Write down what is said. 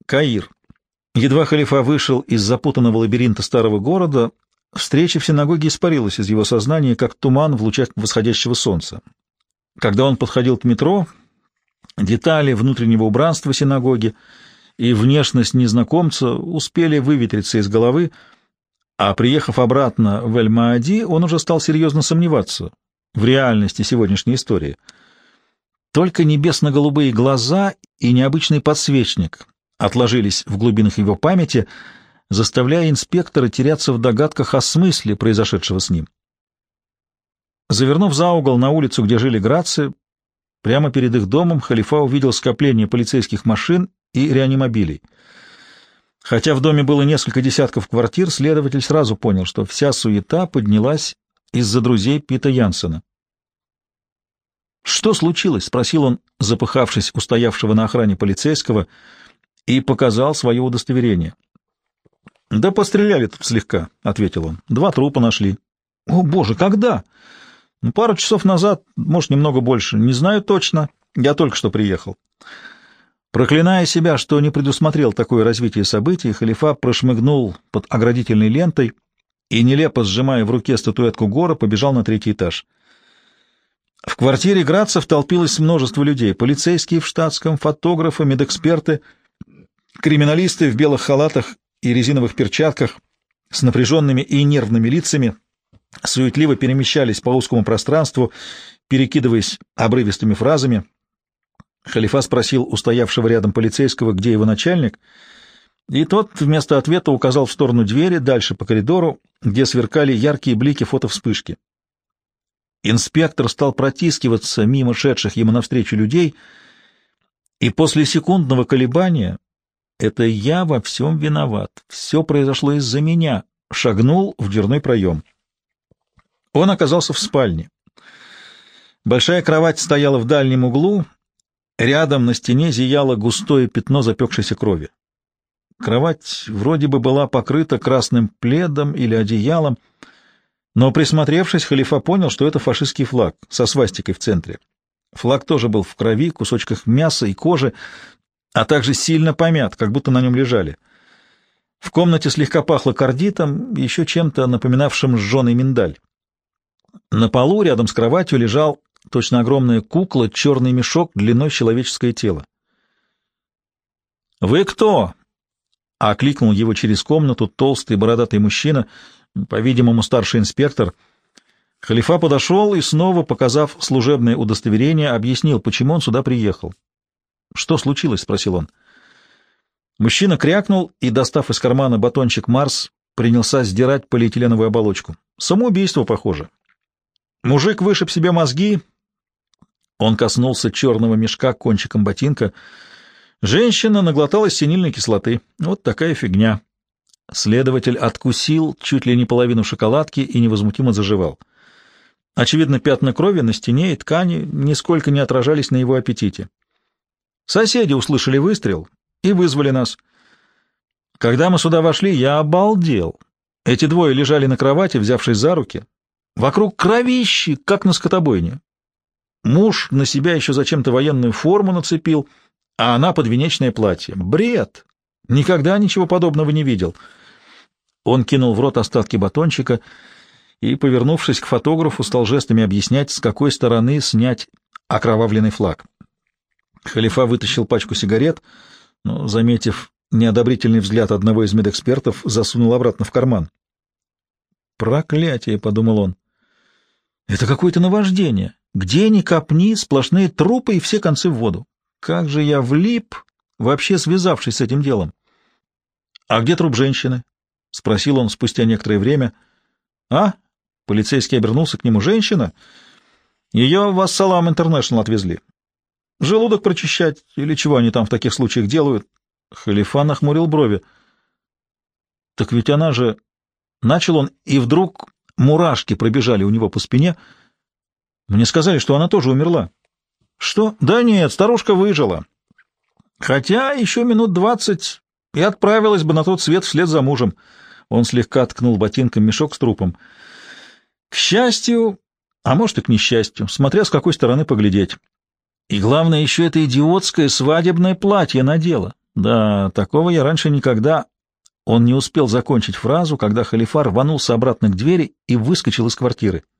Каир. Едва халифа вышел из запутанного лабиринта старого города, встреча в синагоге испарилась из его сознания, как туман в лучах восходящего солнца. Когда он подходил к метро, детали внутреннего убранства синагоги и внешность незнакомца успели выветриться из головы, а приехав обратно в Эль-Маади, он уже стал серьезно сомневаться в реальности сегодняшней истории. Только небесно-голубые глаза и необычный подсвечник отложились в глубинах его памяти, заставляя инспектора теряться в догадках о смысле произошедшего с ним. Завернув за угол на улицу, где жили Граци, прямо перед их домом халифа увидел скопление полицейских машин и реанимобилей. Хотя в доме было несколько десятков квартир, следователь сразу понял, что вся суета поднялась из-за друзей Пита Янсена. «Что случилось?» — спросил он, запыхавшись у стоявшего на охране полицейского, и показал свое удостоверение. «Да постреляли тут слегка», — ответил он. «2 трупа нашли». «О, боже, когда?» «Пару часов назад, может, немного больше. Не знаю точно. Я только что приехал». Проклиная себя, что не предусмотрел такое развитие событий, халифа прошмыгнул под оградительной лентой и, нелепо сжимая в руке статуэтку Гора, побежал на 3-й этаж. В квартире Грацев толпилось множество людей: полицейские в штатском, фотографы, медэксперты, криминалисты в белых халатах и резиновых перчатках с напряженными и нервными лицами суетливо перемещались по узкому пространству, перекидываясь обрывистыми фразами. Халифа спросил у стоявшего рядом полицейского, где его начальник, и тот вместо ответа указал в сторону двери, дальше по коридору, где сверкали яркие блики фотовспышки. Инспектор стал протискиваться мимо шедших ему навстречу людей, и после секундного колебания «это я во всем виноват, все произошло из-за меня», шагнул в дверной проем. Он оказался в спальне. Большая кровать стояла в дальнем углу, рядом на стене зияло густое пятно запекшейся крови. Кровать вроде бы была покрыта красным пледом или одеялом, но, присмотревшись, халифа понял, что это фашистский флаг со свастикой в центре. Флаг тоже был в крови, кусочках мяса и кожи, а также сильно помят, как будто на нем лежали. В комнате слегка пахло кардитом и еще чем-то напоминавшим сжженный миндаль. На полу рядом с кроватью лежал точно огромная кукла, черный мешок длиной человеческое тело. «Вы кто?» — окликнул его через комнату толстый бородатый мужчина, по-видимому, старший инспектор. Халифа подошел и, снова показав служебное удостоверение, объяснил, почему он сюда приехал. «Что случилось?» — спросил он. Мужчина крякнул и, достав из кармана батончик «Марс», принялся сдирать полиэтиленовую оболочку. «Самоубийство, похоже. Мужик вышиб себе мозги». Он коснулся черного мешка кончиком ботинка. Женщина наглоталась синильной кислоты. Вот такая фигня. Следователь откусил чуть ли не половину шоколадки и невозмутимо заживал. Очевидно, пятна крови на стене и ткани нисколько не отражались на его аппетите. Соседи услышали выстрел и вызвали нас. Когда мы сюда вошли, я обалдел. Эти двое лежали на кровати, взявшись за руки. Вокруг кровищи, как на скотобойне. Муж на себя еще зачем-то военную форму нацепил, а она подвенечное платье. Бред! Никогда ничего подобного не видел. Он кинул в рот остатки батончика и, повернувшись к фотографу, стал жестами объяснять, с какой стороны снять окровавленный флаг. Халифа вытащил пачку сигарет, но, заметив неодобрительный взгляд одного из медэкспертов, засунул обратно в карман. «Проклятие!» — подумал он. «Это какое-то наваждение. Где ни копни, сплошные трупы и все концы в воду. Как же я влип, вообще связавшись с этим делом!» «А где труп женщины?» — спросил он спустя некоторое время. «А?» — полицейский обернулся к нему. «Женщина? Ее в Ассалам Интернешнл отвезли. Желудок прочищать или чего они там в таких случаях делают?» Халифа нахмурил брови. «Так ведь она же...» Начал он, и вдруг мурашки пробежали у него по спине. «Мне сказали, что она тоже умерла». «Что? Да нет, старушка выжила. Хотя еще минут 20 и отправилась бы на тот свет вслед за мужем». Он слегка ткнул ботинком мешок с трупом. «К счастью, а может и к несчастью, смотря с какой стороны поглядеть. И главное, еще это идиотское свадебное платье надела. Да, такого я раньше никогда... Он не успел закончить фразу, когда халифа рванулся обратно к двери и выскочил из квартиры.